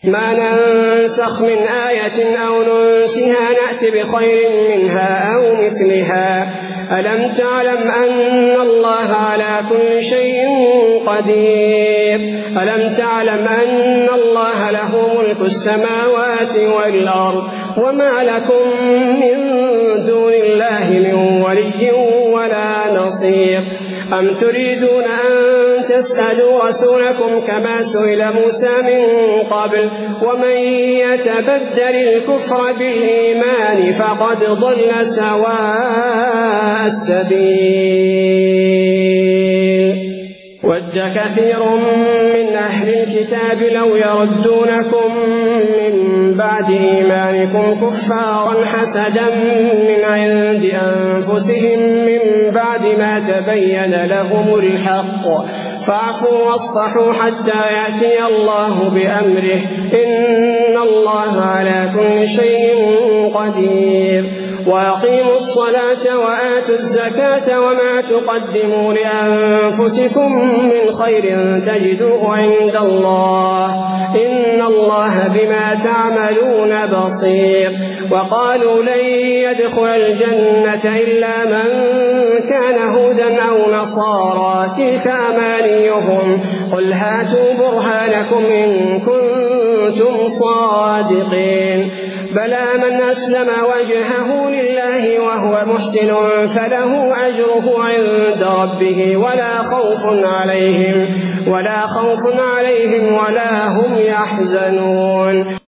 ما ننسخ من آية أو ننسها نأت بخير منها أو مثلها. ألم تعلم أن الله على كل شيء قدير؟ ألم تعلم أن الله له ملك السماوات والأرض وما لكم من دون الله من ولي ولا نصير. أم تريدون أن تسألوا رسولكم كما سئل موسى من قبل ومن يتبدل الكفر بالإيمان فقد ضل سواء السبيل. ود كثير من أهل الكتاب لو يردونكم من بعد إيمانكم كفارا حسدا من عند أنفسهم من بعد ما تبين لهم الحق فاعفوا واصفحوا حتى يأتي الله بأمره إن الله على كل شيء قدير. وأقيموا الصلاة وآتوا الزكاة وما تقدموا لأنفسكم من خير تجدوه عند الله إن الله بما تعملون بصير. وقالوا لن يدخل الجنة إلا من كان هودا أو نصارى تلك أمانيهم قل هاتوا برهانكم إن كنتم صادقين. بلى من أسلم وجهه لله وهو محسن فله أجره عند ربه ولا خوف عليهم ولا هم يحزنون.